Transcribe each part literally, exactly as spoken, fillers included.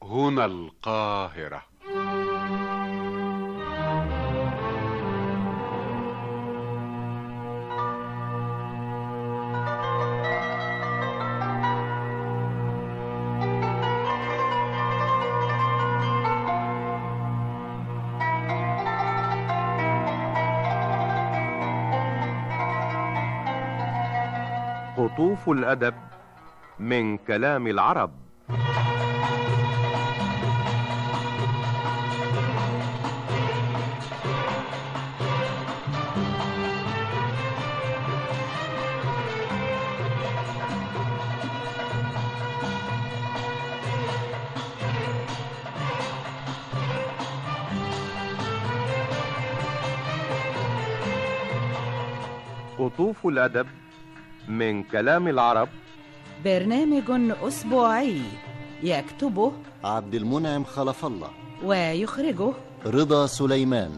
هنا القاهرة. قطوف الأدب من كلام العرب. قطوف الأدب من كلام العرب، برنامج أسبوعي يكتبه عبد المنعم خلف الله ويخرجه رضا سليمان.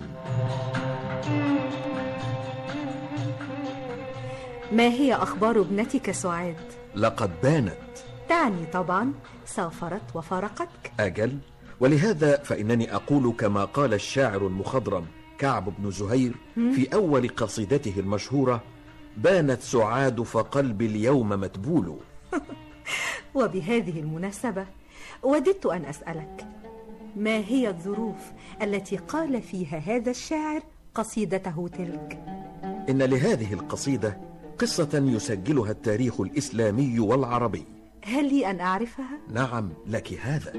ما هي أخبار ابنتك سعاد؟ لقد بانت. تعني طبعا سافرت وفارقتك. أجل، ولهذا فإنني أقول كما قال الشاعر المخضرم كعب بن زهير في أول قصيدته المشهورة: بانت سعاد فقلبي اليوم متبول. وبهذه المناسبة وددت أن أسألك، ما هي الظروف التي قال فيها هذا الشاعر قصيدته تلك؟ إن لهذه القصيدة قصة يسجلها التاريخ الإسلامي والعربي. هل لي أن أعرفها؟ نعم، لك هذا.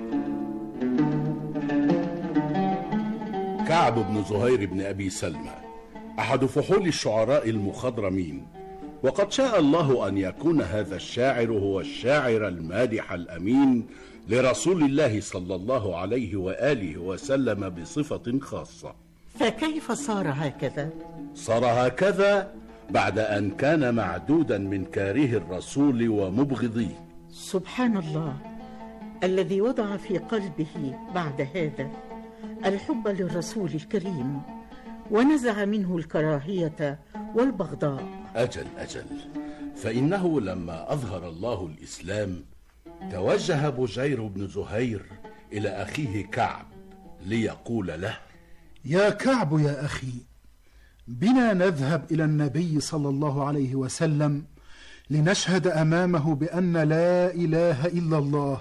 كعب بن زهير بن أبي سلمى أحد فحول الشعراء المخضرمين، وقد شاء الله أن يكون هذا الشاعر هو الشاعر المادح الأمين لرسول الله صلى الله عليه وآله وسلم بصفة خاصة. فكيف صار هكذا؟ صار هكذا بعد أن كان معدودا من كاره الرسول ومبغضيه. سبحان الله الذي وضع في قلبه بعد هذا الحب للرسول الكريم ونزع منه الكراهية والبغضاء. أجل أجل، فإنه لما أظهر الله الإسلام توجه بجير بن زهير إلى أخيه كعب ليقول له: يا كعب يا أخي، بنا نذهب إلى النبي صلى الله عليه وسلم لنشهد أمامه بأن لا إله إلا الله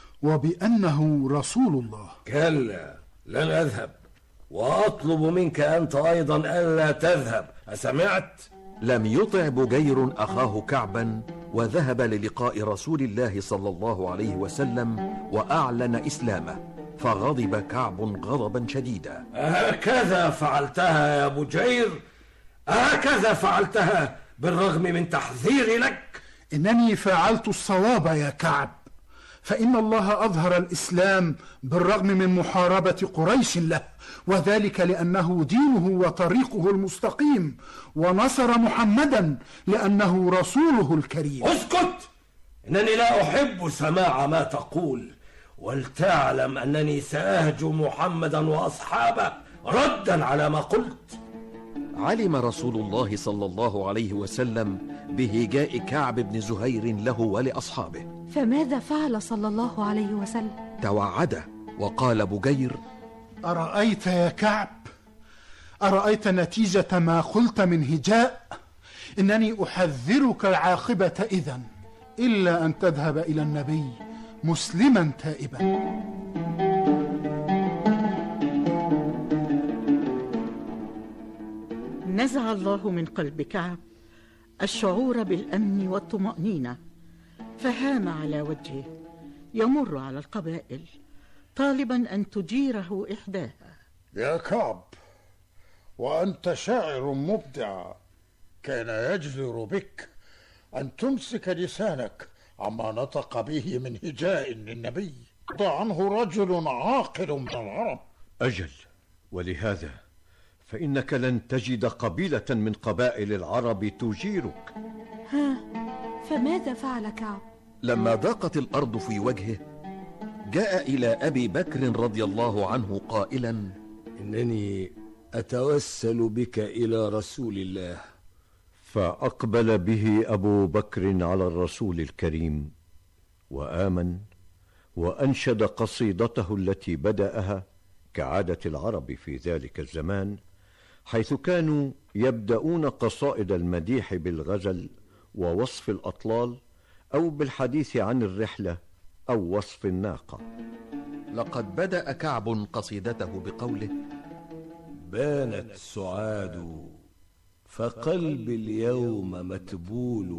وبأنه رسول الله. كلا، لن أذهب، وأطلب منك أنت أيضا ألا تذهب، أسمعت؟ لم يطع بجير أخاه كعبا وذهب للقاء رسول الله صلى الله عليه وسلم وأعلن إسلامه، فغضب كعب غضبا شديدا. هكذا فعلتها يا بجير؟ هكذا فعلتها بالرغم من تحذيري لك؟ إنني فعلت الصواب يا كعب، فإن الله أظهر الإسلام بالرغم من محاربة قريش له، وذلك لأنه دينه وطريقه المستقيم، ونصر محمدا لأنه رسوله الكريم. اسكت! إنني لا أحب سماع ما تقول، ولتعلم أنني سأهجم محمدا وأصحابه ردا على ما قلت. علم رسول الله صلى الله عليه وسلم بهجاء كعب بن زهير له ولأصحابه، فماذا فعل صلى الله عليه وسلم؟ توعده وقال بجير: أرأيت يا كعب، أرأيت نتيجة ما قلت من هجاء؟ إنني أحذرك العاقبة إذن، إلا أن تذهب إلى النبي مسلما تائبا. نزع الله من قلب كعب الشعور بالأمن والطمأنينة، فهام على وجهه يمر على القبائل طالبا أن تجيره إحداها. يا كعب، وأنت شاعر مبدع، كان يجدر بك أن تمسك لسانك عما نطق به من هجاء للنبي، ضع عنه رجل عاقل من العرب. أجل، ولهذا فإنك لن تجد قبيلة من قبائل العرب تجيرك. ها، فماذا فعل كعب؟ لما ضاقت الأرض في وجهه جاء إلى أبي بكر رضي الله عنه قائلا: إنني أتوسل بك إلى رسول الله. فأقبل به أبو بكر على الرسول الكريم وآمن، وأنشد قصيدته التي بدأها كعادة العرب في ذلك الزمان، حيث كانوا يبدأون قصائد المديح بالغزل ووصف الأطلال، أو بالحديث عن الرحلة أو وصف الناقة. لقد بدأ كعب قصيدته بقوله: بانت سعاد فقلبي اليوم متبول،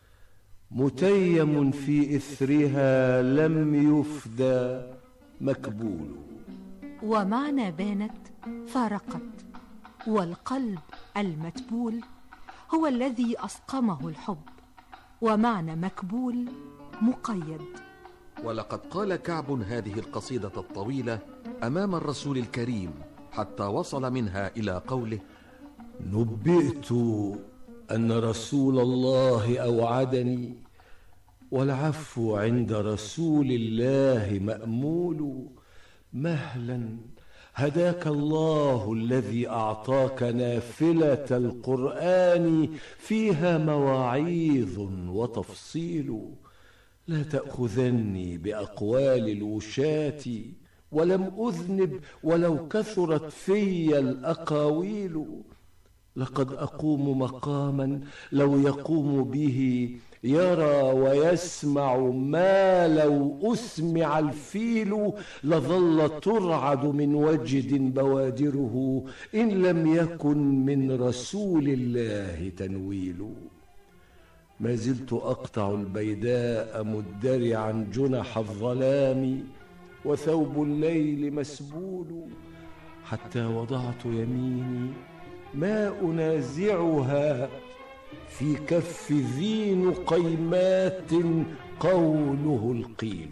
متيم في إثرها لم يفدى مكبول. ومعنى بانت فارقت، والقلب المتبول هو الذي أسقمه الحب، ومعنى مكبول مقيد. ولقد قال كعب هذه القصيدة الطويلة أمام الرسول الكريم حتى وصل منها إلى قوله: نبئت أن رسول الله أوعدني، والعفو عند رسول الله مأمول. مهلا هداك الله الذي أعطاك نافلة القرآن فيها مواعيظ وتفصيل. لا تأخذني بأقوال الوشاة، ولم أذنب ولو كثرت في الأقاويل. لقد أقوم مقاما لو يقوم به يرى ويسمع ما لو أسمع الفيل. لظل ترعد من وجد بوادره إن لم يكن من رسول الله تنويل. ما زلت أقطع البيداء مدرعا جنح الظلام، وثوب الليل مسبول. حتى وضعت يميني ما أنازعها في كف ذي نقيمات قوله القيل.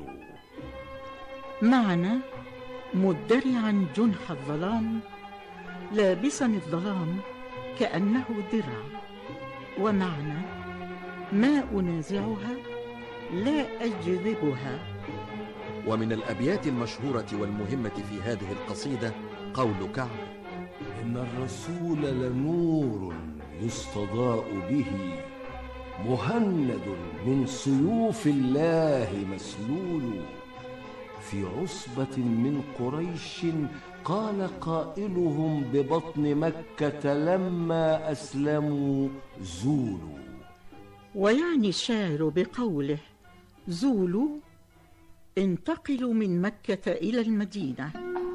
معنى مدرعا جنح الظلام، لابسا الظلام كأنه درع. ومعنى ما أنازعها لا أجذبها. ومن الأبيات المشهورة والمهمة في هذه القصيدة قول كعب: إن الرسول لنور يستضاء به، مهند من سيوف الله مسلول. في عصبة من قريش قال قائلهم ببطن مكة لما أسلموا زولوا. ويعني الشاعر بقوله زولوا انتقلوا من مكة إلى المدينة.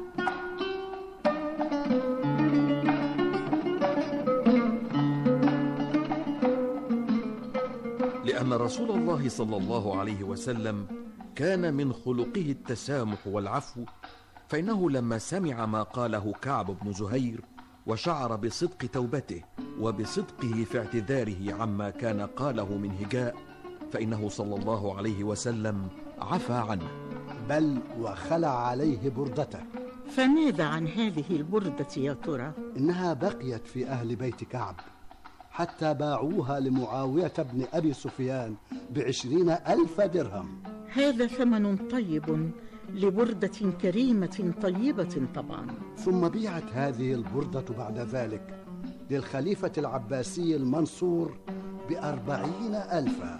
لأن رسول الله صلى الله عليه وسلم كان من خلقه التسامح والعفو، فإنه لما سمع ما قاله كعب بن زهير وشعر بصدق توبته وبصدقه في اعتذاره عما كان قاله من هجاء، فإنه صلى الله عليه وسلم عفى عنه، بل وخلع عليه بردته. فماذا عن هذه البردة يا ترى؟ إنها بقيت في أهل بيت كعب حتى باعوها لمعاوية بن أبي سفيان بعشرين ألف درهم. هذا ثمن طيب لبردة كريمة طيبة طبعا. ثم بيعت هذه البردة بعد ذلك للخليفة العباسي المنصور بأربعين ألفا.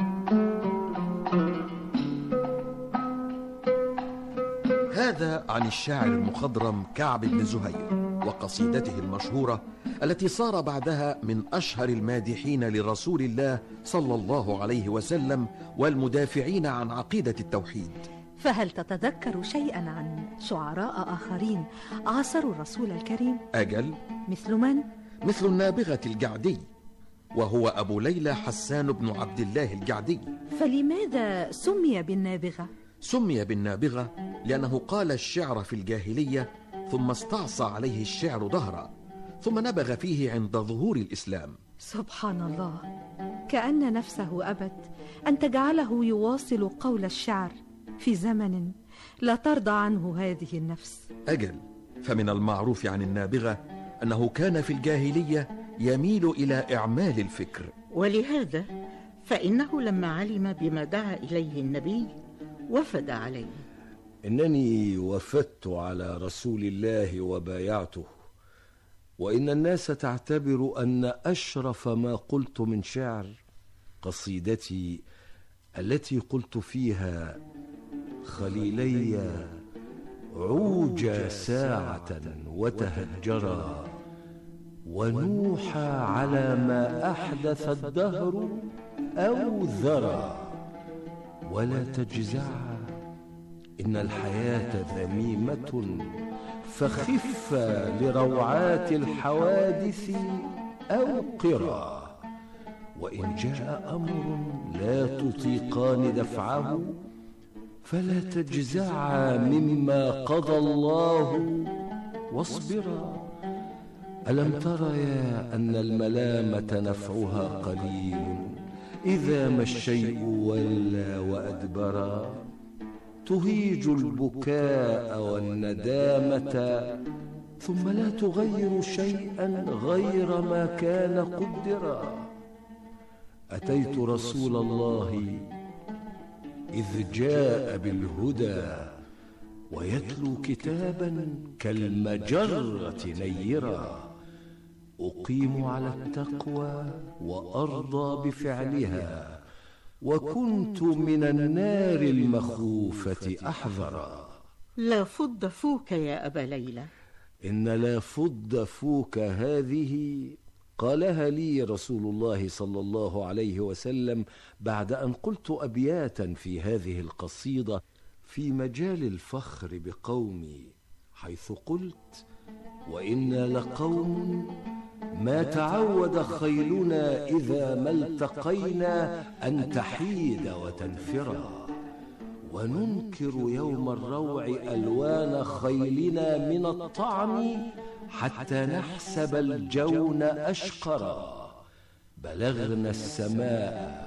هذا عن الشاعر المخضرم كعب بن زهير وقصيدته المشهورة التي صار بعدها من أشهر المادحين لرسول الله صلى الله عليه وسلم والمدافعين عن عقيدة التوحيد. فهل تتذكر شيئا عن شعراء آخرين عاصروا الرسول الكريم؟ أجل. مثل من؟ مثل النابغة الجعدي، وهو أبو ليلى حسان بن عبد الله الجعدي. فلماذا سمي بالنابغة؟ سمي بالنابغة لأنه قال الشعر في الجاهلية ثم استعصى عليه الشعر دهرا، ثم نبغ فيه عند ظهور الإسلام. سبحان الله، كأن نفسه أبت أن تجعله يواصل قول الشعر في زمن لا ترضى عنه هذه النفس. أجل، فمن المعروف عن النابغة أنه كان في الجاهلية يميل إلى إعمال الفكر، ولهذا فإنه لما علم بما دعا إليه النبي وفد عليه. إنني وفدت على رسول الله وبايعته، وإن الناس تعتبر أن أشرف ما قلت من شعر قصيدتي التي قلت فيها: خليلي عوجا ساعة وتهجرا، ونوحا على ما أحدث الدهر أو ذرى. ولا تجزعا إن الحياة ذميمة، فخفا لروعات الحوادث أو قرا. وإن جاء أمر لا تطيقان دفعه، فلا تجزعا مما قضى الله واصبرا. ألم تريا أن الملامة نفعها قليل إذا ما الشيء ولى وأدبرا؟ تهيج البكاء والندامة، ثم لا تغير شيئا غير ما كان قدرا. أتيت رسول الله إذ جاء بالهدى، ويتلو كتابا كالمجرة نيرا. أقيم على التقوى وأرضى بفعلها، وكنت من النار المخوفة أحذرا. لا فض فوك يا أبا ليلى. إن لا فض فوك هذه قالها لي رسول الله صلى الله عليه وسلم بعد أن قلت أبياتا في هذه القصيدة في مجال الفخر بقومي، حيث قلت: وإنا لقوم ما تعود خيلنا إذا ما التقينا أن تحيد وتنفرا، وننكر يوم الروع ألوان خيلنا من الطعم حتى نحسب الجون أشقرا. بلغنا السماء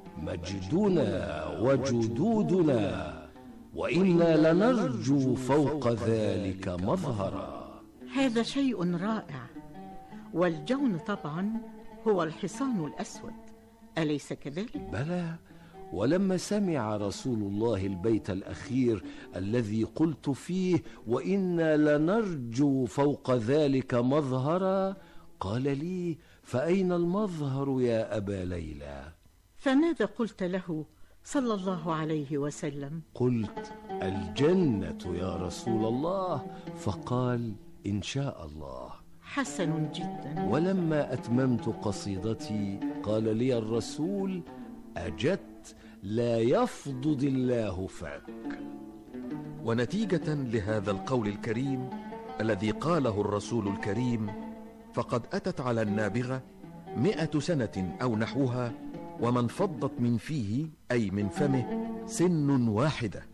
مجدنا وجدودنا، وإنا لنرجو فوق ذلك مظهرا. هذا شيء رائع. والجون طبعا هو الحصان الأسود، أليس كذلك؟ بلى. ولما سمع رسول الله البيت الأخير الذي قلت فيه وإنا لنرجو فوق ذلك مظهرا، قال لي: فأين المظهر يا أبا ليلى؟ فماذا قلت له صلى الله عليه وسلم؟ قلت: الجنة يا رسول الله. فقال: إن شاء الله. حسن جدا. ولما أتممت قصيدتي قال لي الرسول: أجدت، لا يفضض الله فاك. ونتيجة لهذا القول الكريم الذي قاله الرسول الكريم، فقد أتت على النابغة مئة سنة أو نحوها، ومن فضت من فيه أي من فمه سن واحدة.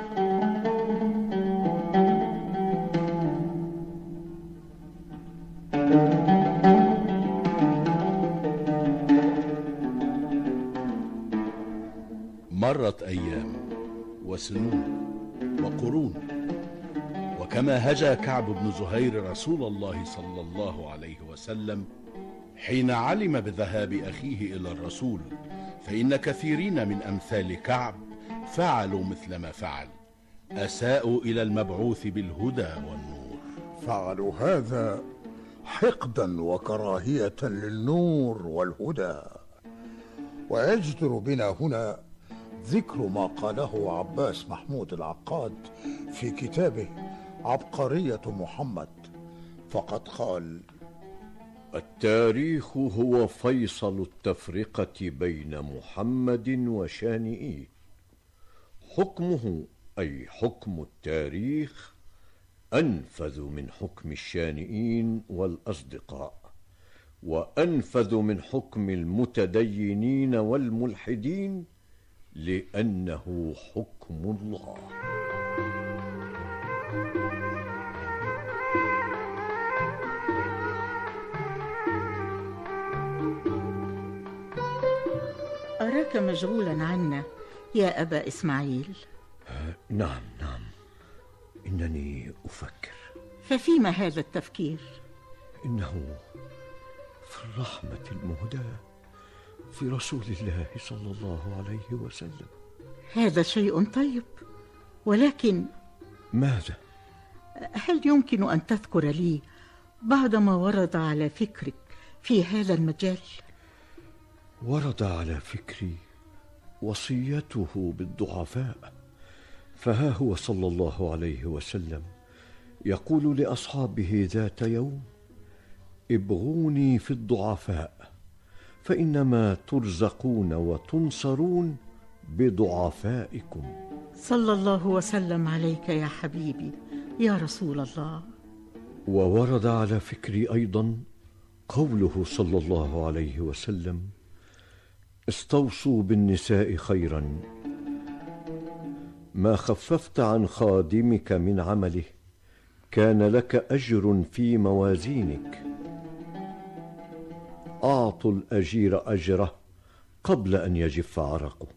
مرت أيام وسنون وقرون، وكما هجا كعب بن زهير رسول الله صلى الله عليه وسلم حين علم بذهاب أخيه إلى الرسول، فإن كثيرين من أمثال كعب فعلوا مثل ما فعل، أساءوا إلى المبعوث بالهدى والنور. فعلوا هذا حقدا وكراهية للنور والهدى. ويجدر بنا هنا ذكر ما قاله عباس محمود العقاد في كتابه عبقرية محمد، فقد قال: التاريخ هو فيصل التفرقة بين محمد وشانئيه. حكمه أي حكم التاريخ أنفذ من حكم الشانئين والأصدقاء، وأنفذ من حكم المتدينين والملحدين، لأنه حكم الله. أراك مشغولا عنا يا أبا إسماعيل. نعم نعم، إنني أفكر. ففيما هذا التفكير؟ إنه في الرحمة المهداة في رسول الله صلى الله عليه وسلم. هذا شيء طيب، ولكن ماذا؟ هل يمكن أن تذكر لي بعض ما ورد على فكرك في هذا المجال؟ ورد على فكري وصيته بالضعفاء، فها هو صلى الله عليه وسلم يقول لأصحابه ذات يوم: ابغوني في الضعفاء، فإنما ترزقون وتنصرون بضعفائكم. صلى الله وسلم عليك يا حبيبي يا رسول الله. وورد على فكري أيضا قوله صلى الله عليه وسلم: استوصوا بالنساء خيرا، ما خففت عن خادمك من عمله كان لك أجر في موازينك. أعطوا الأجير أجره قبل أن يجف عرقه.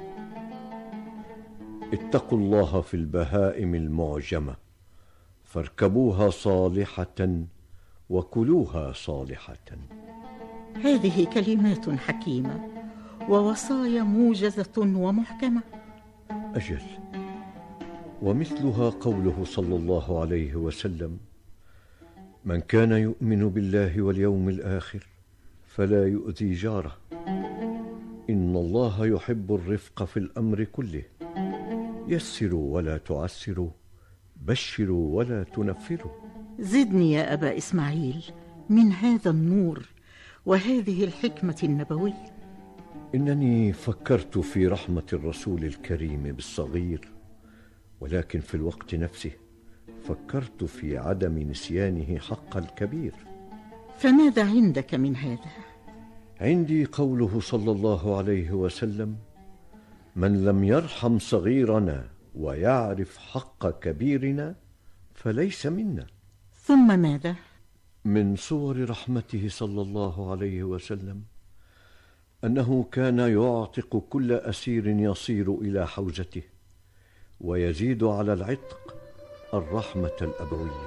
اتقوا الله في البهائم المعجمة، فاركبوها صالحة وكلوها صالحة. هذه كلمات حكيمة ووصايا موجزة ومحكمة. أجل، ومثلها قوله صلى الله عليه وسلم: من كان يؤمن بالله واليوم الآخر فلا يؤذي جاره، إن الله يحب الرفق في الأمر كله، يسروا ولا تعسروا، بشروا ولا تنفروا. زدني يا أبا إسماعيل من هذا النور وهذه الحكمة النبوية. إنني فكرت في رحمة الرسول الكريم بالصغير، ولكن في الوقت نفسه فكرت في عدم نسيانه حق الكبير. فماذا عندك من هذا؟ عندي قوله صلى الله عليه وسلم: من لم يرحم صغيرنا ويعرف حق كبيرنا فليس منا. ثم ماذا؟ من صور رحمته صلى الله عليه وسلم أنه كان يعتق كل أسير يصير إلى حوزته، ويزيد على العتق الرحمة الأبوية.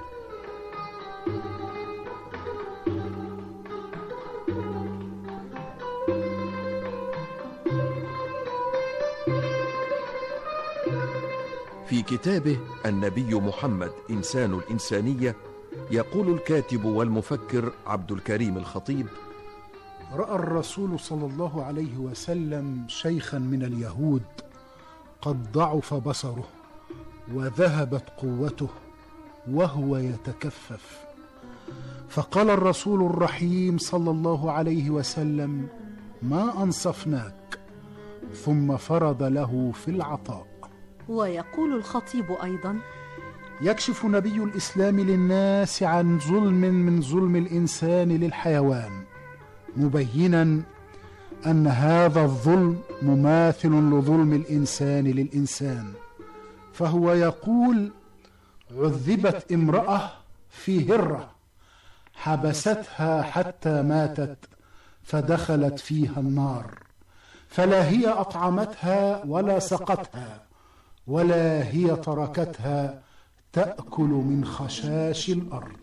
في كتابه النبي محمد إنسان الإنسانية، يقول الكاتب والمفكر عبد الكريم الخطيب: رأى الرسول صلى الله عليه وسلم شيخا من اليهود قد ضعف بصره وذهبت قوته وهو يتكفف، فقال الرسول الرحيم صلى الله عليه وسلم: ما أنصفناك، ثم فرض له في العطاء. ويقول الخطيب أيضا: يكشف نبي الإسلام للناس عن ظلم من ظلم الإنسان للحيوان، مبينا أن هذا الظلم مماثل لظلم الإنسان للإنسان، فهو يقول: عذبت امرأة في هرة حبستها حتى ماتت فدخلت فيها النار، فلا هي أطعمتها ولا سقتها، ولا هي تركتها تأكل من خشاش الأرض.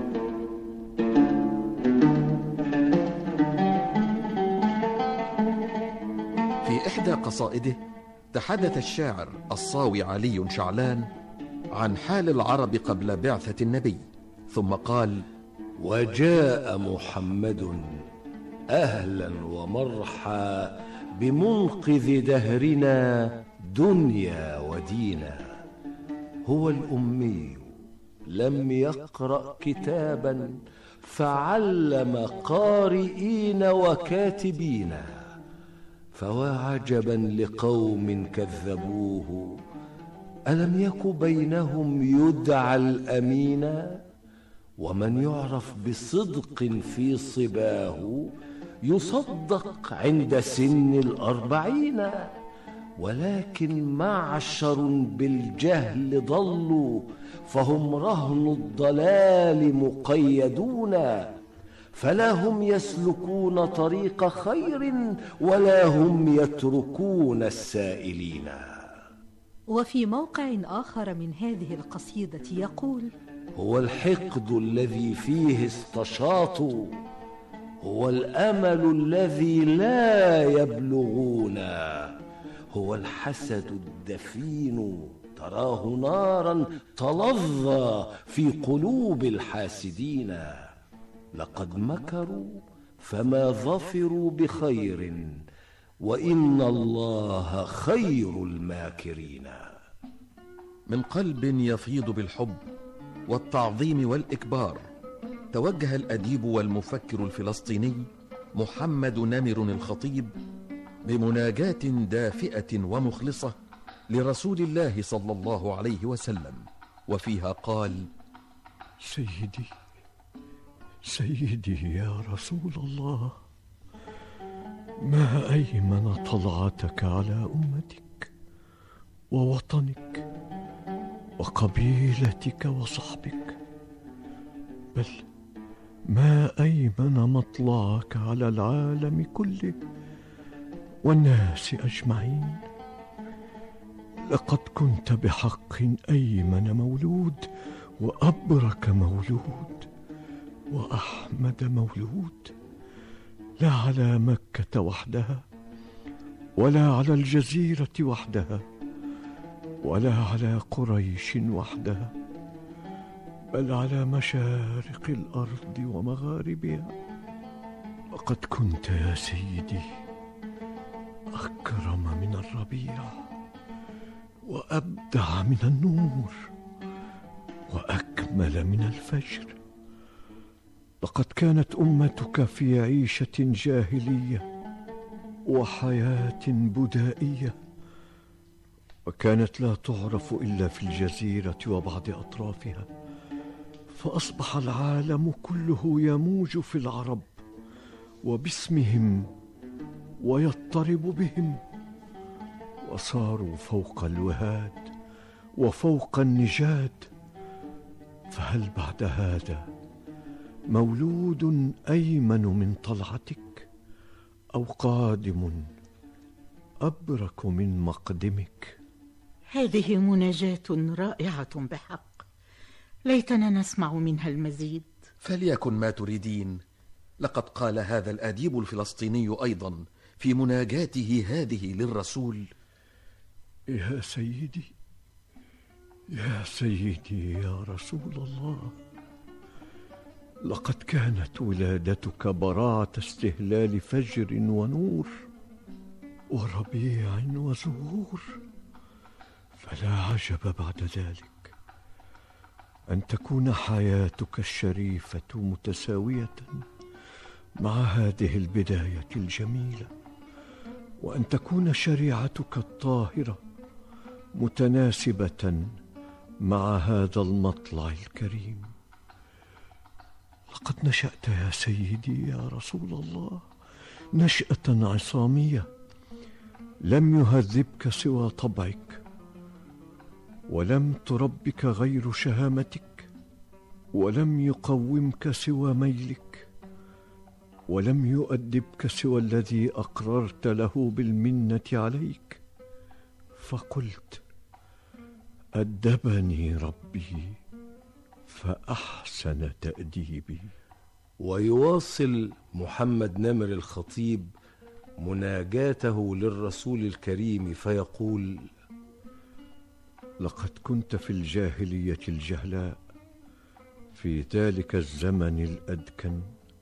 في إحدى قصائده تحدث الشاعر الصاوي علي شعلان عن حال العرب قبل بعثة النبي، ثم قال: وجاء محمد أهلا ومرحا بمنقذ دهرنا دنيا ودينا، هو الأمي لم يقرأ كتابا فعلم قارئين وكاتبين، فوعجبا لقوم كذبوه ألم يك بينهم يدعى الأمينا، ومن يعرف بصدق في صباه يصدق عند سن الأربعين، ولكن معشر بالجهل ضلوا فهم رهن الضلال مقيدون، فلا هم يسلكون طريق خير ولا هم يتركون السائلين. وفي موقع آخر من هذه القصيدة يقول: هو الحقد الذي فيه استشاطوا، هو الأمل الذي لا يبلغون، هو الحسد الدفين تراه نارا تلظى في قلوب الحاسدين، لقد مكروا فما ظفروا بخير، وإن الله خير الماكرين. من قلب يفيض بالحب والتعظيم والإكبار، توجه الأديب والمفكر الفلسطيني محمد نمر الخطيب بمناجاة دافئة ومخلصة لرسول الله صلى الله عليه وسلم، وفيها قال: سيدي سيدي يا رسول الله، ما أيمن طلعتك على أمتك ووطنك وقبيلتك وصحبك، بل ما أيمن مطلعك على العالم كله والناس أجمعين. لقد كنت بحق أيمن مولود وأبرك مولود وأحمد مولود، لا على مكة وحدها ولا على الجزيرة وحدها ولا على قريش وحدها، بل على مشارق الأرض ومغاربها. لقد كنت يا سيدي أكرم من الربيع وأبدع من النور وأكمل من الفجر. لقد كانت أمتك في عيشة جاهلية وحياة بدائية، وكانت لا تعرف إلا في الجزيرة وبعض أطرافها، فأصبح العالم كله يموج في العرب وباسمهم ويضطرب بهم، وصاروا فوق الوهاد وفوق النجاد. فهل بعد هذا مولود أيمن من طلعتك، أو قادم أبرك من مقدمك؟ هذه مناجاة رائعة بحق، ليتنا نسمع منها المزيد. فليكن ما تريدين. لقد قال هذا الأديب الفلسطيني أيضا في مناجاته هذه للرسول: يا سيدي يا سيدي يا رسول الله، لقد كانت ولادتك براعة استهلال فجر ونور وربيع وزهور، فلا عجب بعد ذلك أن تكون حياتك الشريفة متساوية مع هذه البداية الجميلة، وأن تكون شريعتك الطاهرة متناسبة مع هذا المطلع الكريم. لقد نشأت يا سيدي يا رسول الله نشأة عصامية، لم يهذبك سوى طبعك، ولم تربك غير شهامتك، ولم يقومك سوى ميلك، ولم يؤدبك سوى الذي أقررت له بالمنة عليك. فقلت: أدبني ربي فأحسن تأديبي. ويواصل محمد نمر الخطيب مناجاته للرسول الكريم فيقول: لقد كنت في الجاهلية الجهلاء في ذلك الزمن الأدكن،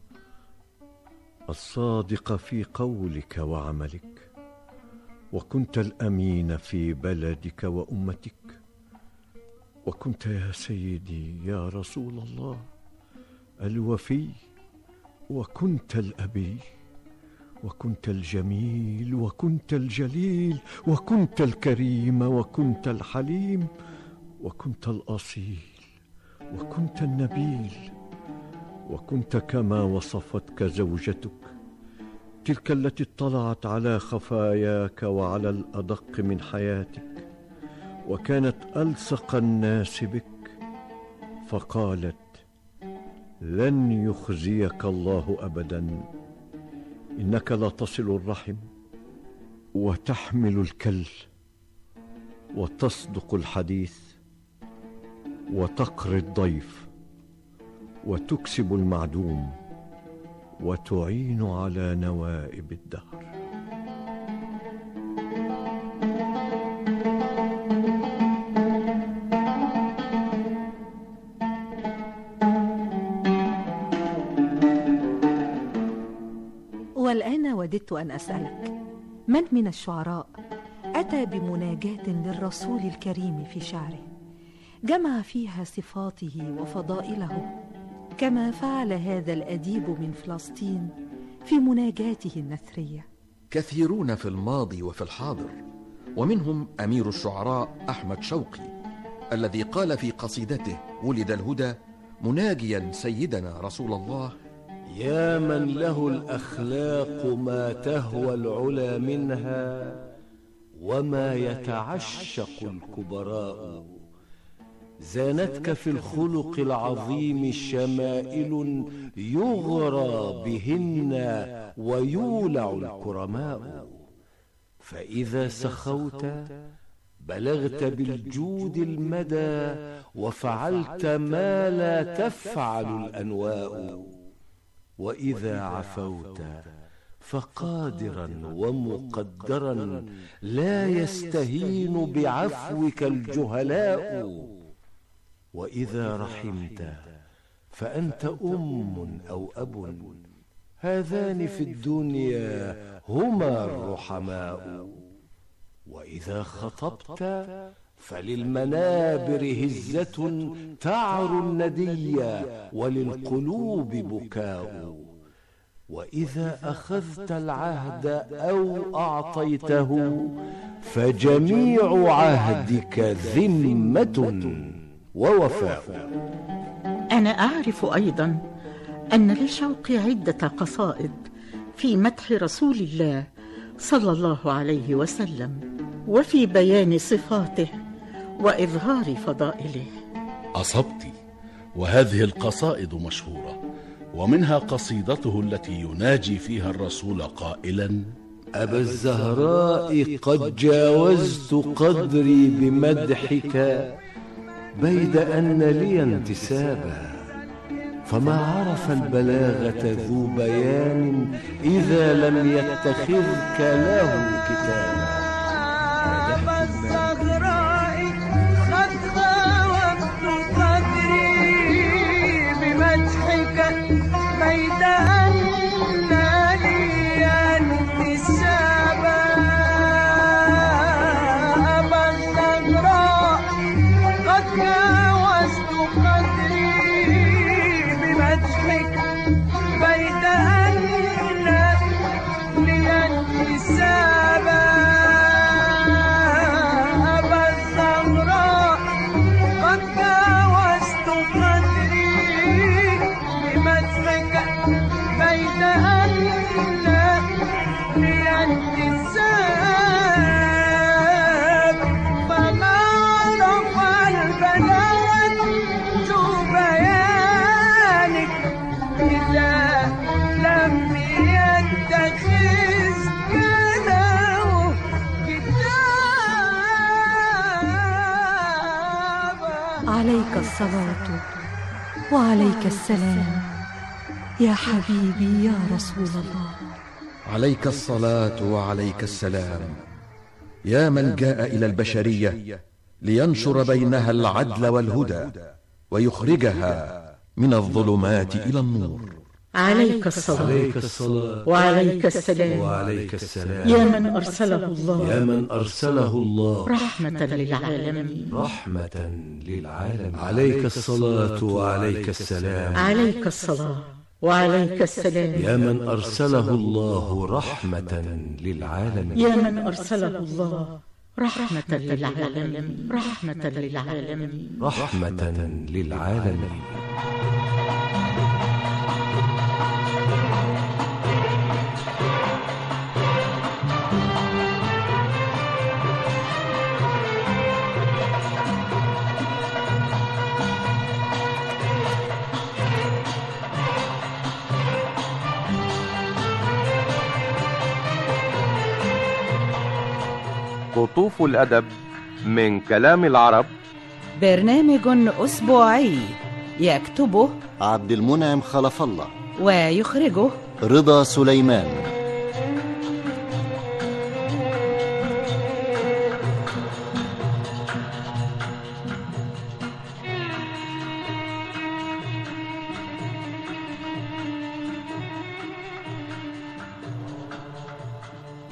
الصادق في قولك وعملك، وكنت الأمين في بلدك وأمتك، وكنت يا سيدي يا رسول الله الوفي، وكنت الأبي، وكنت الجميل، وكنت الجليل، وكنت الكريم، وكنت الحليم، وكنت الأصيل، وكنت النبيل، وكنت كما وصفتك زوجتك، تلك التي اطلعت على خفاياك وعلى الأدق من حياتك، وكانت ألصق الناس بك، فقالت: لن يخزيك الله أبدا، إنك لا تصل الرحم، وتحمل الكل، وتصدق الحديث، وتقري الضيف، وتكسب المعدوم، وتعين على نوائب الدهر. والآن وددت أن أسألك، من من الشعراء أتى بمناجاة للرسول الكريم في شعره؟ جمع فيها صفاته وفضائله، كما فعل هذا الأديب من فلسطين في مناجاته النثرية. كثيرون في الماضي وفي الحاضر، ومنهم أمير الشعراء أحمد شوقي الذي قال في قصيدته ولد الهدى مناجيا سيدنا رسول الله: يا من له الأخلاق ما تهوى العلا منها، وما يتعشق الكبراء. زانتك في الخلق العظيم شمائل يغرى بهن ويولع الكرماء. فإذا سخوت بلغت بالجود المدى، وفعلت ما لا تفعل الأنواء. وإذا عفوت فقادرا ومقدرا لا يستهين بعفوك الجهلاء. وإذا رحمت فأنت أم أو أب، هذان في الدنيا هما الرحماء. وإذا خطبت فللمنابر هزة تعر الندية، وللقلوب بكاء. وإذا أخذت العهد أو أعطيته فجميع عهدك ذمة ووفاء. أنا أعرف أيضا أن لشوقي عدة قصائد في مدح رسول الله صلى الله عليه وسلم، وفي بيان صفاته وإظهار فضائله. أصبت، وهذه القصائد مشهورة، ومنها قصيدته التي يناجي فيها الرسول قائلا: أبا الزهراء قد جاوزت قدري بمدحك، بيد أن لي انتسابا. فما عرف البلاغة ذو بيان إذا لم يتخذك له كتابا. أبا الزهراء قد جاوزت قدري بمدحك، بيد أن لي انتسابا. أبا الزهراء قد جاوزت قدري بمدحك، بيد أن لي انتسابا. أبا الزهراء قد جاوزت قدري بمدحك، بيد أن لي انتساب. فما عرف البلاغة ذو بيانك إذا لم يتخذ له كتابا. عليك الصلاة وعليك السلام يا حبيبي يا رسول الله. عليك الصلاة وعليك السلام يا من جاء إلى البشرية لينشر بينها العدل والهدى، ويخرجها من الظلمات إلى النور. عليك الصلاة, عليك الصلاة وعليك السلام وعليك السلام يا من أرسله الله يا من أرسله الله رحمة للعالمين رحمة للعالمين. عليك الصلاة وعليك السلام عليك الصلاة وعليك السلام يا من أرسله الله رحمة للعالمين. يا من أرسله الله رحمة للعالمين رحمة للعالمين رحمة للعالمين. قطوف الأدب من كلام العرب، برنامج أسبوعي يكتبه عبد المنعم خلف الله ويخرجه رضا سليمان.